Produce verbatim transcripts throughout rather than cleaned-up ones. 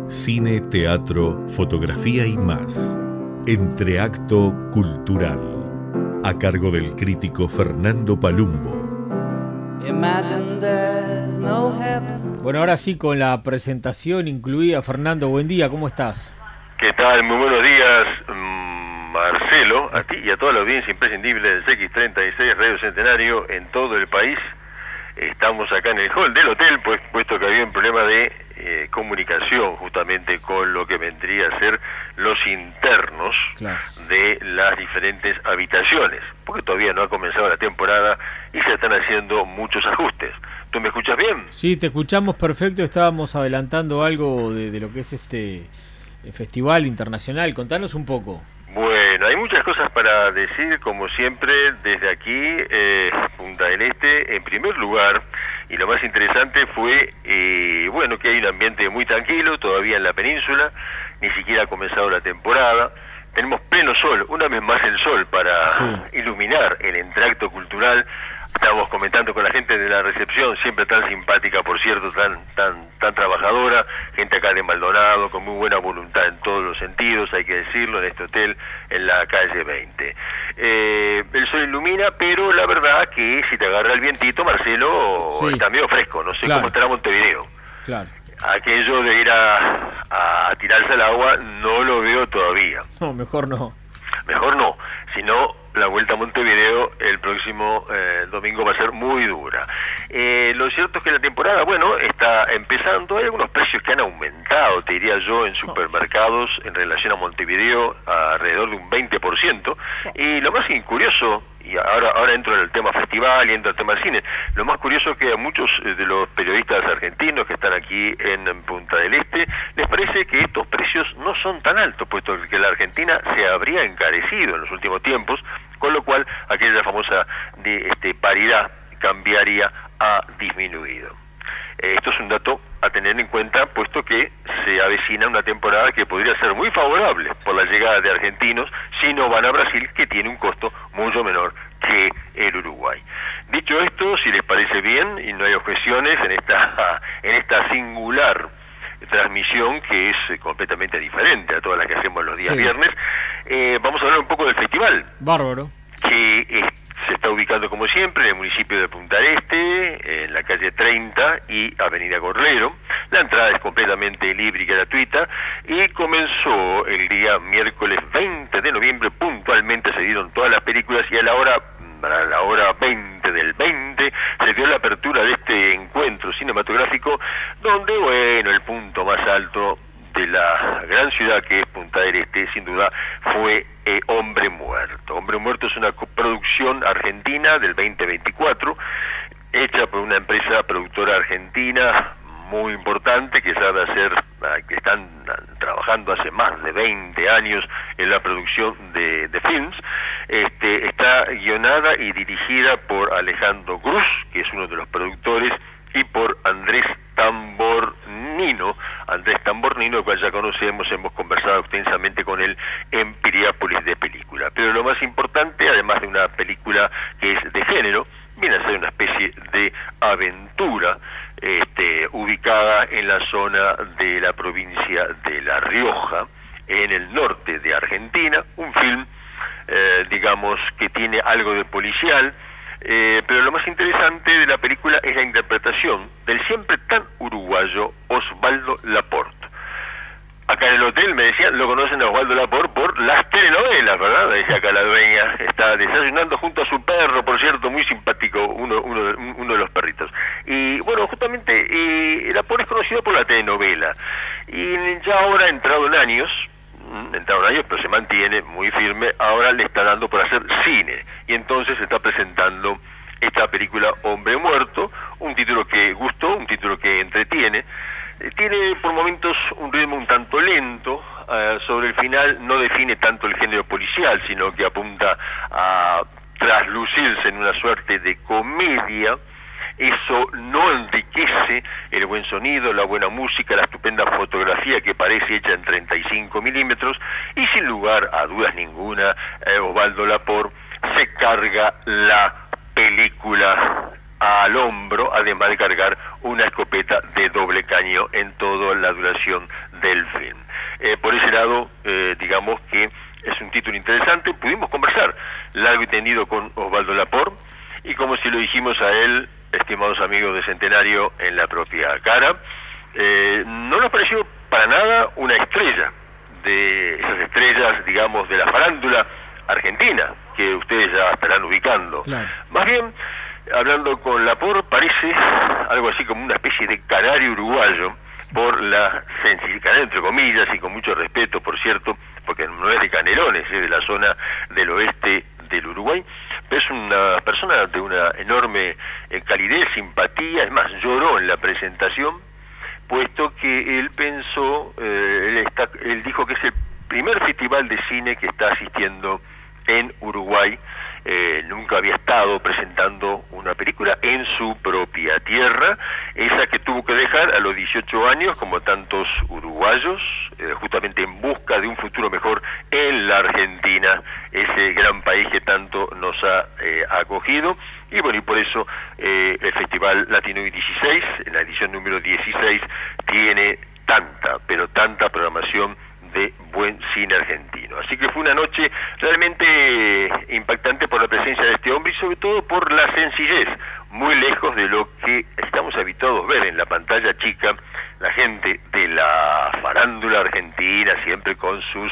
Cine, teatro, fotografía y más. Entreacto Cultural. A cargo del crítico Fernando Palumbo. Bueno, ahora sí, con la presentación incluida. Fernando, buen día, ¿cómo estás? ¿Qué tal? Muy buenos días, Marcelo, a ti y a toda la audiencia imprescindible del C X treinta y seis Radio Centenario en todo el país. Estamos acá en el hall del hotel, pues puesto que había un problema de eh, comunicación justamente con lo que vendría a ser los internos Claro. de las diferentes habitaciones, porque todavía no ha comenzado la temporada y se están haciendo muchos ajustes. ¿Tú me escuchas bien? Sí, te escuchamos perfecto. Estábamos adelantando algo de, de lo que es este eh, festival internacional. Contanos un poco. Bueno, hay muchas cosas para decir, como siempre, desde aquí, eh, Punta del Este. En primer lugar, y lo más interesante fue, eh, bueno, que hay un ambiente muy tranquilo todavía en la península, ni siquiera ha comenzado la temporada. Tenemos pleno sol, una vez más el sol para Sí. iluminar el Entreacto Cultural. Estábamos comentando con la gente de la recepción, siempre tan simpática, por cierto, tan tan tan trabajadora, gente acá de Maldonado, con muy buena voluntad en todos los sentidos, hay que decirlo, en este hotel, en la calle veinte. Eh, el sol ilumina, pero la verdad que si te agarra el vientito, Marcelo, Sí. está medio fresco, no sé Claro. cómo estará Montevideo. Claro. Aquello de ir a, a tirarse al agua no lo veo todavía. No, mejor no. Mejor no, sino la vuelta a Montevideo el próximo eh, domingo va a ser muy dura. Eh, lo cierto es que la temporada, bueno, está empezando. Hay algunos precios que han aumentado, te diría yo, en supermercados en relación a Montevideo, a alrededor de un veinte por ciento. Y lo más curioso, y ahora, ahora entro en el tema festival y entro en el tema cine, lo más curioso es que a muchos de los periodistas argentinos que están aquí en, en Punta del Este, les parece que estos precios no son tan altos, puesto que la Argentina se habría encarecido en los últimos tiempos, con lo cual aquella famosa de, este, paridad cambiaria ha disminuido. Eh, esto es un dato a tener en cuenta, puesto que se avecina una temporada que podría ser muy favorable por la llegada de argentinos si no van a Brasil, que tiene un costo mucho menor que el Uruguay. Dicho esto, si les parece bien y no hay objeciones en esta, en esta singular transmisión que es eh, completamente diferente a todas las que hacemos los días Sí. viernes, eh, vamos a hablar un poco del festival, Bárbaro. que eh, se está ubicando como siempre en el municipio de Punta del Este, en la calle treinta y avenida Gorlero. La entrada es completamente libre y gratuita y comenzó el día miércoles veinte de noviembre, puntualmente se dieron todas las películas y a la hora a la hora veinte del veinte se dio la apertura de este encuentro cinematográfico, donde, bueno, el punto más alto de la gran ciudad que es Punta del Este, sin duda, fue eh, Hombre Muerto. Hombre Muerto es una coproducción argentina del veinte veinticuatro, hecha por una empresa productora argentina muy importante, que sabe hacer, que están trabajando hace más de veinte años en la producción de, de films. Este, está guionada y dirigida por Alejandro Cruz, que es uno de los productores, y por Andrés Tambornino, Andrés Tambornino, el cual ya conocemos, hemos conversado extensamente con él en Piriápolis de Película. Pero lo más importante, además de una película que es de género, viene a ser una especie de aventura, este, ubicada en la zona de la provincia de La Rioja, en el norte de Argentina, un film, eh, digamos, que tiene algo de policial, eh, pero lo más interesante de la película es la interpretación del siempre tan uruguayo Osvaldo Laport. Acá en el hotel me decían, lo conocen a Osvaldo Laport por las telenovelas, ¿verdad? Decía acá la dueña, está desayunando junto a su perro, por cierto, muy simpático, uno, uno, uno de los perritos. Y bueno, justamente, eh, Laport es conocido por la telenovela, y ya ahora, entrado en años, entrado en años, pero se mantiene muy firme, ahora le está dando por hacer cine, y entonces está presentando esta película Hombre Muerto, un título que gustó, un título que entretiene. Tiene por momentos un ritmo un tanto lento, uh, sobre el final no define tanto el género policial, sino que apunta a traslucirse en una suerte de comedia. Eso no enriquece el buen sonido, la buena música, la estupenda fotografía que parece hecha en treinta y cinco milímetros, y sin lugar a dudas ninguna, eh, Osvaldo Laport se carga la película al hombro, además de cargar una escopeta de doble caño en toda la duración del film. Eh, por ese lado, eh, digamos que es un título interesante. Pudimos conversar largo y tendido con Osvaldo Laport, y como si lo dijimos a él, estimados amigos de Centenario, en la propia cara, eh, no nos pareció para nada una estrella de esas estrellas, digamos, de la farándula argentina, que ustedes ya estarán ubicando. Claro. Más bien, hablando con Laport, parece algo así como una especie de canario uruguayo, por la sencillez, entre comillas, y con mucho respeto, por cierto, porque no es de Canelones, es de la zona del oeste del Uruguay, pero es una persona de una enorme eh, calidez, simpatía. Es más, lloró en la presentación, puesto que él pensó, eh, él, está, él dijo que es el primer festival de cine que está asistiendo en Uruguay. Eh, nunca había estado presentando una película en su propia tierra, esa que tuvo que dejar a los dieciocho años, como tantos uruguayos, eh, justamente en busca de un futuro mejor en la Argentina, ese gran país que tanto nos ha eh, acogido. Y bueno, y por eso eh, el Festival Latino dieciséis, en la edición número dieciséis, tiene tanta, pero tanta programación de buen cine argentino. Así que fue una noche realmente impactante por la presencia de este hombre y sobre todo por la sencillez, muy lejos de lo que estamos habituados a ver en la pantalla chica, la gente de la farándula argentina, siempre con sus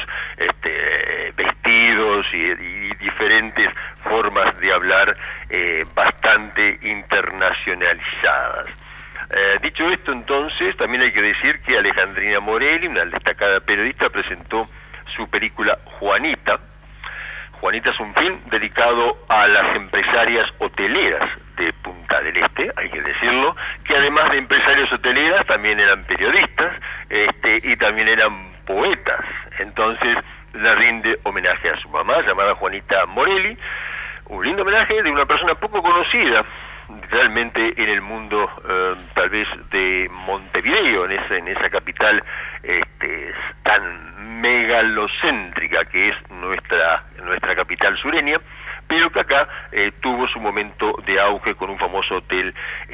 este, vestidos y, y diferentes formas de hablar eh, bastante internacionalizadas. Eh, dicho esto, entonces, también hay que decir que Alejandrina Morelli, una destacada periodista, presentó su película Juanita. Juanita es un film dedicado a las empresarias hoteleras de Punta del Este, hay que decirlo, que además de empresarias hoteleras también eran periodistas este, y también eran poetas. Entonces le rinde homenaje a su mamá, llamada Juanita Morelli, un lindo homenaje de una persona poco conocida realmente en el mundo, eh, tal vez de Montevideo, en esa, en esa capital este, tan megalocéntrica que es nuestra, nuestra capital sureña, pero que acá eh, tuvo su momento de auge con un famoso hotel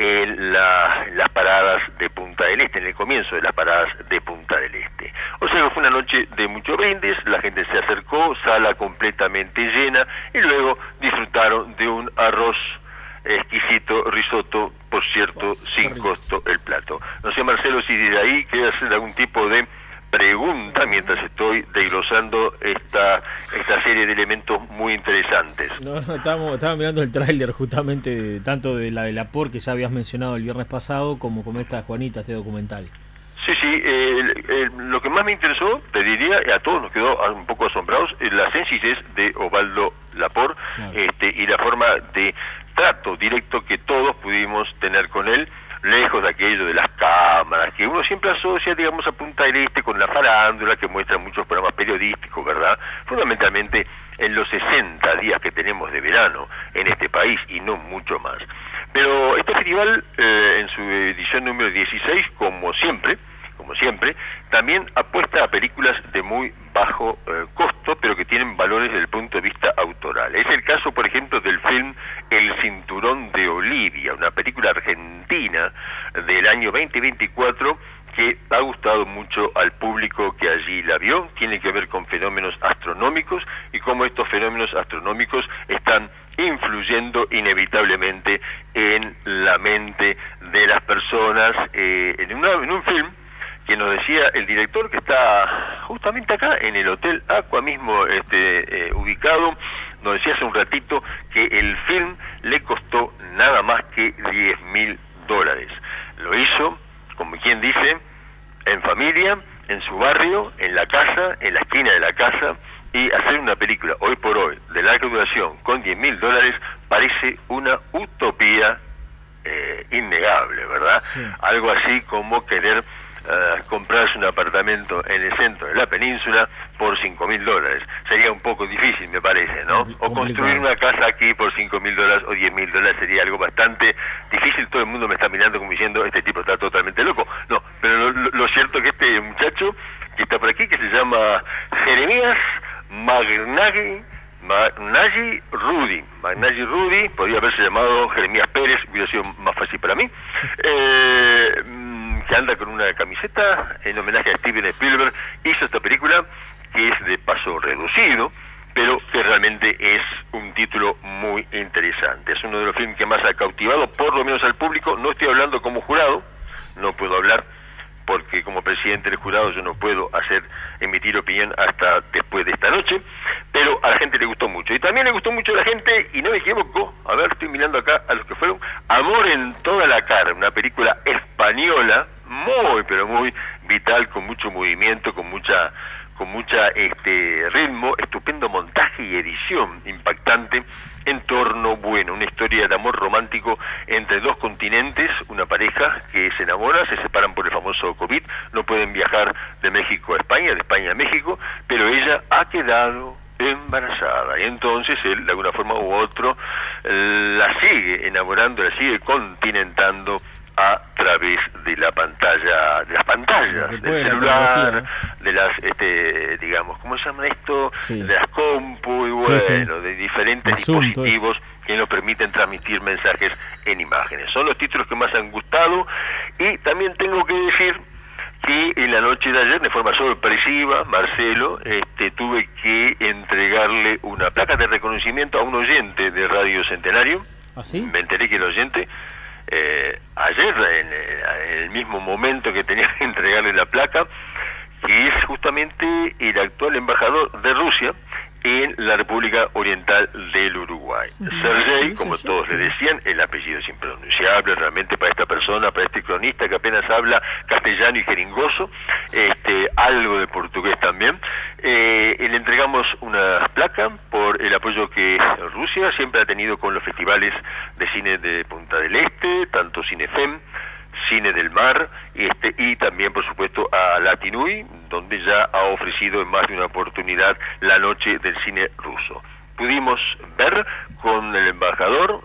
en la, las paradas de Punta del Este, en el comienzo de las paradas de Punta del Este. O sea que fue una noche de muchos brindis, la gente se acercó, sala completamente llena, y luego disfrutaron de un arroz exquisito, risotto, por cierto, sin costo el plato. No sé, Marcelo, si de ahí quieres hacer algún tipo de pregunta mientras estoy desglosando esta esta serie de elementos muy interesantes. No, no, estábamos, estaba mirando el tráiler justamente, tanto de la de Laport, que ya habías mencionado el viernes pasado, como con esta Juanita, este documental. Sí, sí, eh, eh, lo que más me interesó, te diría, a todos nos quedó un poco asombrados, eh, la sencillez de Osvaldo Laport, claro, este, y la forma de trato directo que todos pudimos tener con él, lejos de aquello de las cámaras, que uno siempre asocia, digamos, a Punta del Este con la farándula, que muestra muchos programas periodísticos, ¿verdad? Fundamentalmente en los sesenta días que tenemos de verano en este país y no mucho más. Pero este festival, eh, en su edición número dieciséis, como siempre, como siempre, también apuesta a películas de muy bajo eh, costo, pero que tienen valores desde el punto de vista autoral. Es el caso, por ejemplo, del film El Cinturón de Olivia, una película argentina del año veinte veinticuatro que ha gustado mucho al público que allí la vio. Tiene que ver con fenómenos astronómicos y cómo estos fenómenos astronómicos están influyendo inevitablemente en la mente de las personas. Eh, en, una, en un film que nos decía el director, que está justamente acá en el Hotel Aqua mismo este, eh, ubicado, nos decía hace un ratito que el film le costó nada más que diez mil dólares. Lo hizo, como quien dice, en familia, en su barrio, en la casa, en la esquina de la casa, y hacer una película hoy por hoy de larga duración con diez mil dólares parece una utopía eh, innegable, ¿verdad? Sí. Algo así como querer Uh, comprarse un apartamento en el centro de la península por cinco mil dólares. Sería un poco difícil, me parece, ¿no? O construir una casa aquí por cinco mil dólares o diez mil dólares sería algo bastante difícil. Todo el mundo me está mirando como diciendo, este tipo está totalmente loco. No, pero lo, lo cierto es que este muchacho que está por aquí, que se llama Jeremías Magnaghi, Magnaggi Rudy. Magnaggi Rudy, podría haberse llamado Jeremías Pérez, hubiera sido más fácil para mí, eh, que anda con una camiseta en homenaje a Steven Spielberg. Hizo esta película que es de paso reducido, pero que realmente es un título muy interesante. Es uno de los filmes que más ha cautivado, por lo menos al público. No estoy hablando como jurado, no puedo hablar porque como presidente del jurado yo no puedo hacer emitir opinión hasta después de esta noche, pero a la gente le gustó mucho. Y también le gustó mucho a la gente, y no me equivoco, a ver, estoy mirando acá a los que fueron, Amor en toda la cara, una película española muy, pero muy vital, con mucho movimiento, con mucha... con mucha este ritmo, estupendo montaje y edición impactante, entorno bueno, una historia de amor romántico entre dos continentes, una pareja que se enamora, se separan por el famoso COVID, no pueden viajar de México a España, de España a México, pero ella ha quedado embarazada, y entonces él de alguna forma u otro la sigue enamorando, la sigue continentando a través de la pantalla, de las pantallas, del celular, de las, este, digamos, ¿cómo se llama esto? Sí. De las compu, y bueno, sí, sí. de diferentes Asuntos. dispositivos que nos permiten transmitir mensajes en imágenes. Son los títulos que más han gustado, y también tengo que decir que en la noche de ayer, de forma sorpresiva, Marcelo, este, tuve que entregarle una placa de reconocimiento a un oyente de Radio Centenario. ¿Ah, sí? Me enteré que el oyente... Eh, ayer, en, en el mismo momento que tenía que entregarle la placa, que es justamente el actual embajador de Rusia en la República Oriental del Uruguay. Sergei, como todos le decían, el apellido es impronunciable realmente para esta persona, para este cronista que apenas habla castellano y jeringoso, este, algo de portugués también. Eh, le entregamos una placa por el apoyo que Rusia siempre ha tenido con los festivales de cine de Punta del Este, tanto Cinefem, Cine del Mar, este, y también por supuesto a Latinui, donde ya ha ofrecido en más de una oportunidad la noche del cine ruso. Pudimos ver con el embajador,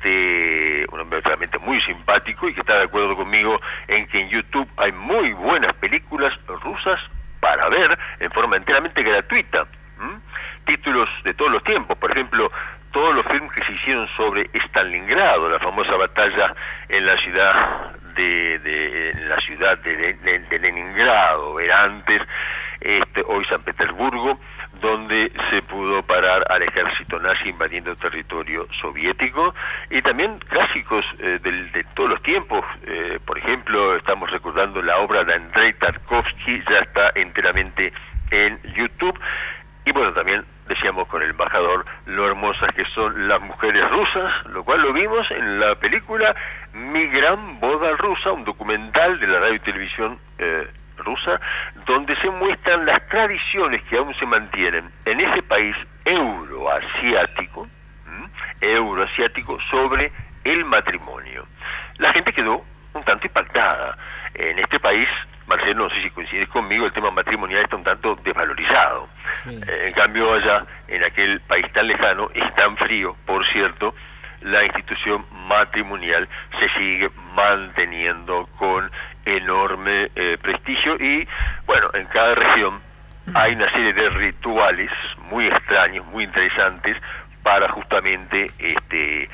este, un hombre realmente muy simpático y que está de acuerdo conmigo en que en YouTube hay muy buenas películas rusas para ver en forma enteramente gratuita. ¿Mm? Títulos de todos los tiempos, por ejemplo, todos los filmes que se hicieron sobre Stalingrado, la famosa batalla en la ciudad de, de en la ciudad de, de, de Leningrado, era antes, este, hoy San Petersburgo, donde se pudo parar al ejército nazi invadiendo territorio soviético, y también clásicos eh, de, de todos los tiempos, eh, por ejemplo, estamos recordando la obra de Andrei Tarkovsky, ya está enteramente en YouTube. Y bueno, también decíamos con el embajador lo hermosas que son las mujeres rusas, lo cual lo vimos en la película Mi Gran Boda Rusa, un documental de la radio y televisión eh, rusa, donde se muestran las tradiciones que aún se mantienen en ese país euroasiático, ¿m? euroasiático sobre el matrimonio. La gente quedó un tanto impactada. En este país, Marcelo, no sé si coincides conmigo, el tema matrimonial está un tanto desvalorizado. Sí. Eh, en cambio allá, en aquel país tan lejano, es tan frío, por cierto, la institución matrimonial se sigue manteniendo con enorme eh, prestigio, y bueno, en cada región hay una serie de rituales muy extraños, muy interesantes, para justamente este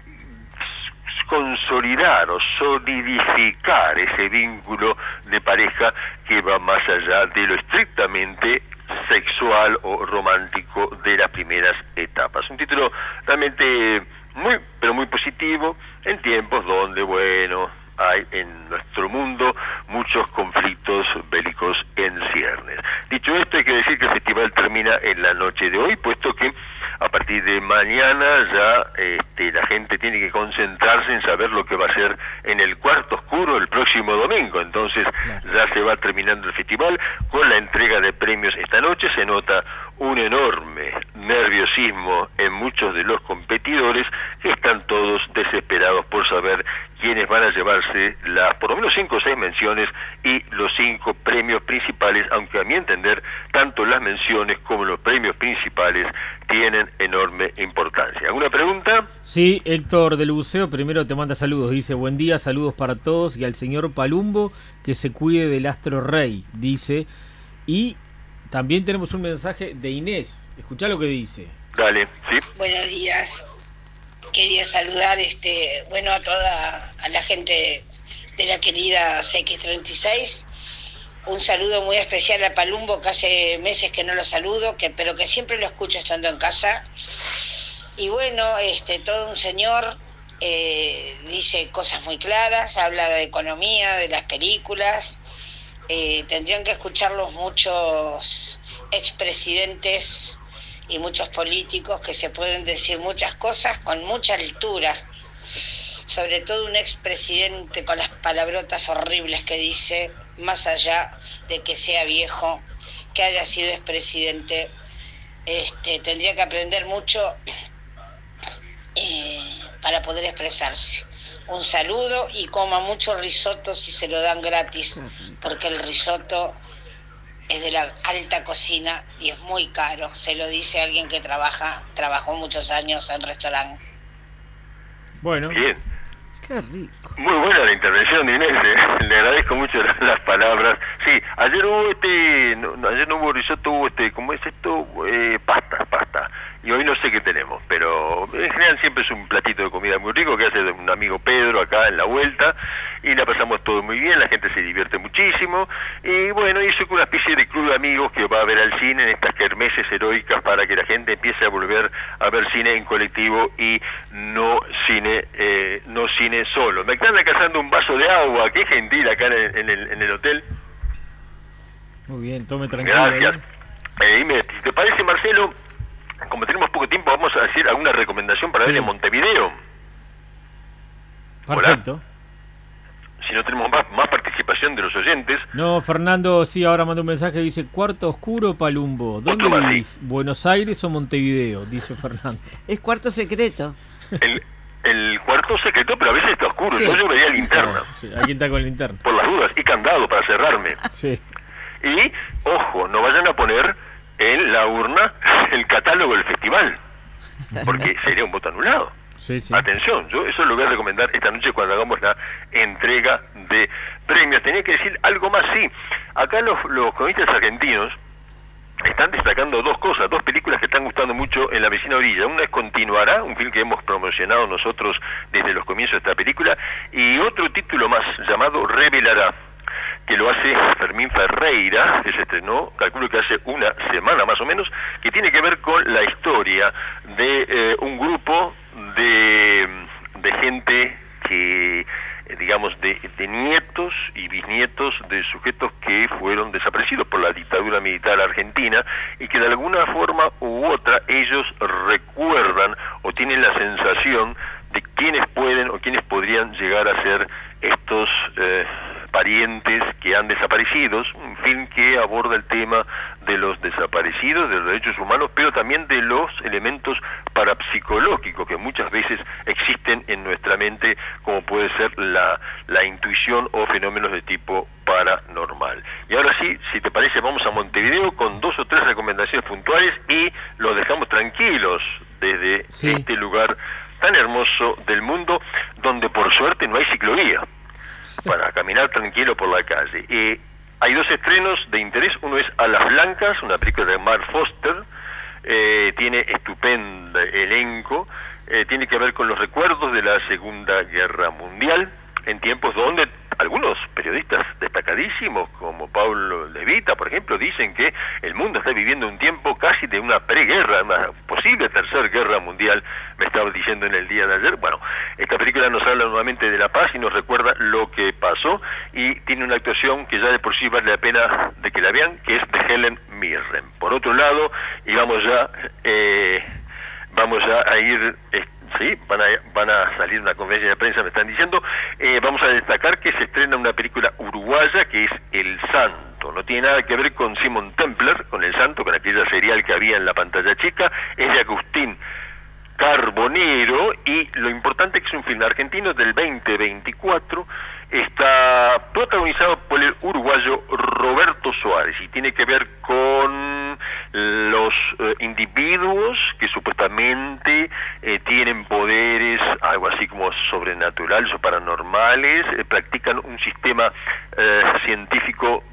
consolidar o solidificar ese vínculo de pareja que va más allá de lo estrictamente sexual o romántico de las primeras etapas. Un título realmente muy, pero muy positivo en tiempos donde, bueno, hay en nuestro mundo muchos conflictos bélicos en ciernes. Dicho esto, hay que decir que el festival termina en la noche de hoy, puesto que a partir de mañana ya este, la gente tiene que concentrarse en saber lo que va a ser en el cuarto oscuro el próximo domingo. Entonces ya se va terminando el festival con la entrega de premios esta noche. Se nota un enorme nerviosismo en muchos de los competidores, que están todos desesperados por saber quiénes van a llevarse las por lo menos cinco o seis menciones y los cinco premios principales, aunque a mi entender tanto las menciones como los premios principales tienen enorme importancia. ¿Alguna pregunta? Sí, Héctor del Buceo primero te manda saludos, dice: buen día, saludos para todos, y al señor Palumbo que se cuide del astro rey, dice. Y también tenemos un mensaje de Inés, escuchá lo que dice. Dale, sí. Buenos días. Quería saludar este, bueno, a toda a la gente de la querida C X treinta y seis. Un saludo muy especial a Palumbo, que hace meses que no lo saludo, que, pero que siempre lo escucho estando en casa. Y bueno, este, todo un señor, eh, dice cosas muy claras, habla de economía, de las películas. Eh, tendrían que escucharlos muchos expresidentes y muchos políticos que se pueden decir muchas cosas con mucha altura. Sobre todo un expresidente con las palabrotas horribles que dice, más allá de que sea viejo, que haya sido expresidente, este, tendría que aprender mucho eh, para poder expresarse. Un saludo y coma mucho risotto si se lo dan gratis, porque el risotto es de la alta cocina y es muy caro. Se lo dice alguien que trabaja, trabajó muchos años en restaurante. Bueno. Bien. Qué rico. Muy buena la intervención de Inés, eh. Le agradezco mucho las, las palabras. Sí, ayer hubo este, no, no, ayer no hubo risotto, hubo este, ¿cómo es esto? Eh, pasta, pasta. Y hoy no sé qué tenemos, pero en general siempre es un platito de comida muy rico que hace un amigo Pedro acá en la vuelta, y la pasamos todo muy bien, la gente se divierte muchísimo, y bueno, hizo una especie de club de amigos que va a ver al cine en estas kermeses heroicas para que la gente empiece a volver a ver cine en colectivo y no cine, eh, no cine solo. Me están alcanzando un vaso de agua, qué gentil acá en el, en el, en el hotel. Muy bien, tome tranquilo. Gracias. Eh, dime, si te parece, Marcelo, como tenemos poco tiempo, vamos a hacer alguna recomendación para Sí. ver en Montevideo. Perfecto. Hola. Si no tenemos más, más participación de los oyentes. No, Fernando, sí, ahora manda un mensaje, dice, Cuarto Oscuro, Palumbo. ¿Dónde Otro más, vivís? sí. ¿Buenos Aires o Montevideo? Dice Fernando. Es Cuarto Secreto. El, el cuarto secreto, pero a veces está oscuro, Sí. yo, yo vería linterna, Sí, aquí está con linterna. por las dudas, y candado para cerrarme. Sí. Y, ojo, no vayan a poner en la urna el catálogo del festival, porque sería un voto anulado. Sí, sí. Atención, yo eso lo voy a recomendar esta noche cuando hagamos la entrega de premios. Tenía que decir algo más, sí. Acá los, los cronistas argentinos están destacando dos cosas, dos películas que están gustando mucho en la vecina orilla. Una es Continuará, un film que hemos promocionado nosotros desde los comienzos de esta película, y otro título más llamado Revelará, que lo hace Fermín Ferreira, que se estrenó, calculo que hace una semana más o menos, que tiene que ver con la historia de eh, un grupo de, de gente que, eh, digamos, de, de nietos y bisnietos de sujetos que fueron desaparecidos por la dictadura militar argentina y que de alguna forma u otra ellos recuerdan o tienen la sensación de quiénes pueden o quiénes podrían llegar a ser estos eh, parientes que han desaparecido. Un film que aborda el tema de los desaparecidos, de los derechos humanos, pero también de los elementos parapsicológicos que muchas veces existen en nuestra mente, como puede ser la, la intuición o fenómenos de tipo paranormal. Y ahora sí, si te parece, vamos a Montevideo con dos o tres recomendaciones puntuales y los dejamos tranquilos desde Sí. este lugar tan hermoso del mundo, donde por suerte no hay ciclovía para caminar tranquilo por la calle. Eh, hay dos estrenos de interés, uno es A las Blancas, una película de Mark Foster, eh, tiene estupendo elenco, eh, tiene que ver con los recuerdos de la Segunda Guerra Mundial, en tiempos donde algunos periodistas destacadísimos, como Paulo Levita, por ejemplo, dicen que el mundo está viviendo un tiempo casi de una preguerra, una posible tercera guerra mundial, me estaba diciendo en el día de ayer. Bueno, esta película nos habla nuevamente de la paz y nos recuerda lo que pasó, y tiene una actuación que ya de por sí vale la pena de que la vean, que es de Helen Mirren. Por otro lado, y vamos ya, eh, vamos ya a ir... Eh, Sí, van a, van a salir una conferencia de prensa, me están diciendo. Eh, vamos a destacar que se estrena una película uruguaya que es El Santo. No tiene nada que ver con Simon Templer, con El Santo, con aquella serial que había en la pantalla chica. Es de Agustín Carbonero, y lo importante es que es un film argentino del veinte veinticuatro, está protagonizado por el uruguayo Roberto Suárez y tiene que ver con los eh, individuos que supuestamente eh, tienen poderes, algo así como sobrenaturales o paranormales, eh, practican un sistema eh, científico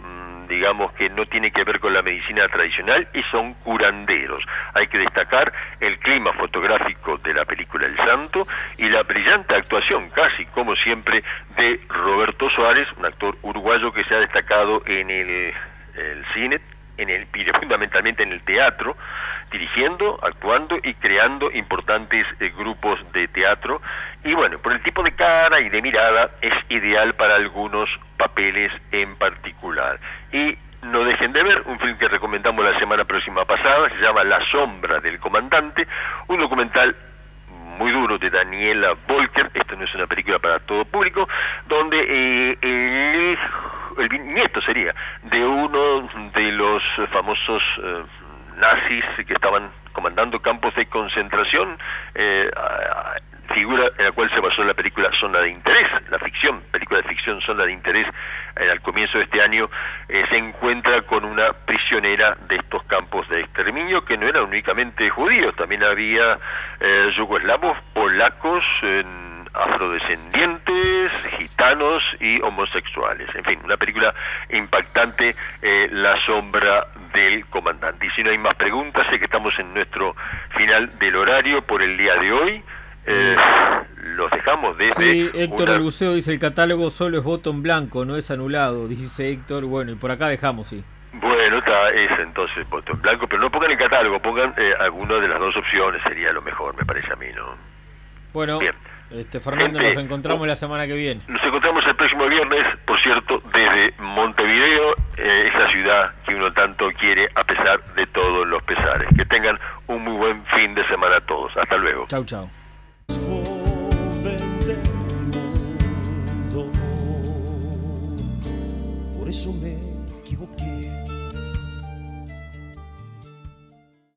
digamos que no tiene que ver con la medicina tradicional y son curanderos. Hay que destacar el clima fotográfico de la película El Santo y la brillante actuación, casi como siempre, de Roberto Suárez, un actor uruguayo que se ha destacado en el, el cine, en el, y fundamentalmente en el teatro, dirigiendo, actuando y creando importantes eh, grupos de teatro. Y bueno, por el tipo de cara y de mirada es ideal para algunos papeles en particular. Y no dejen de ver un film que recomendamos la semana próxima pasada, se llama La sombra del comandante, un documental muy duro de Daniela Volker. Esto no es una película para todo público, donde eh, el, el nieto sería de uno de los famosos eh, nazis que estaban comandando campos de concentración, eh, figura en la cual se basó la película Zona de Interés, la ficción, película de ficción Zona de Interés. Eh, al comienzo de este año eh, se encuentra con una prisionera de estos campos de exterminio, que no eran únicamente judíos, también había eh, yugoslavos, polacos, eh, afrodescendientes, gitanos y homosexuales. En fin, una película impactante, eh, La sombra del comandante. Y si no hay más preguntas, sé que estamos en nuestro final del horario por el día de hoy. Eh, los dejamos desde... Sí, Héctor una... del Buceo dice: el catálogo solo es voto en blanco, no es anulado, dice Héctor. Bueno, y por acá dejamos, sí. Bueno, está ese entonces, voto en blanco, pero no pongan el catálogo, pongan eh, alguna de las dos opciones, sería lo mejor, me parece a mí, ¿no? Bueno, bien. Este, Fernando, Gente, nos encontramos la semana que viene. Nos encontramos el próximo viernes, por cierto, desde Montevideo, eh, esa ciudad que uno tanto quiere a pesar de todos los pesares. Que tengan un muy buen fin de semana a todos. Hasta luego. Chau, chau.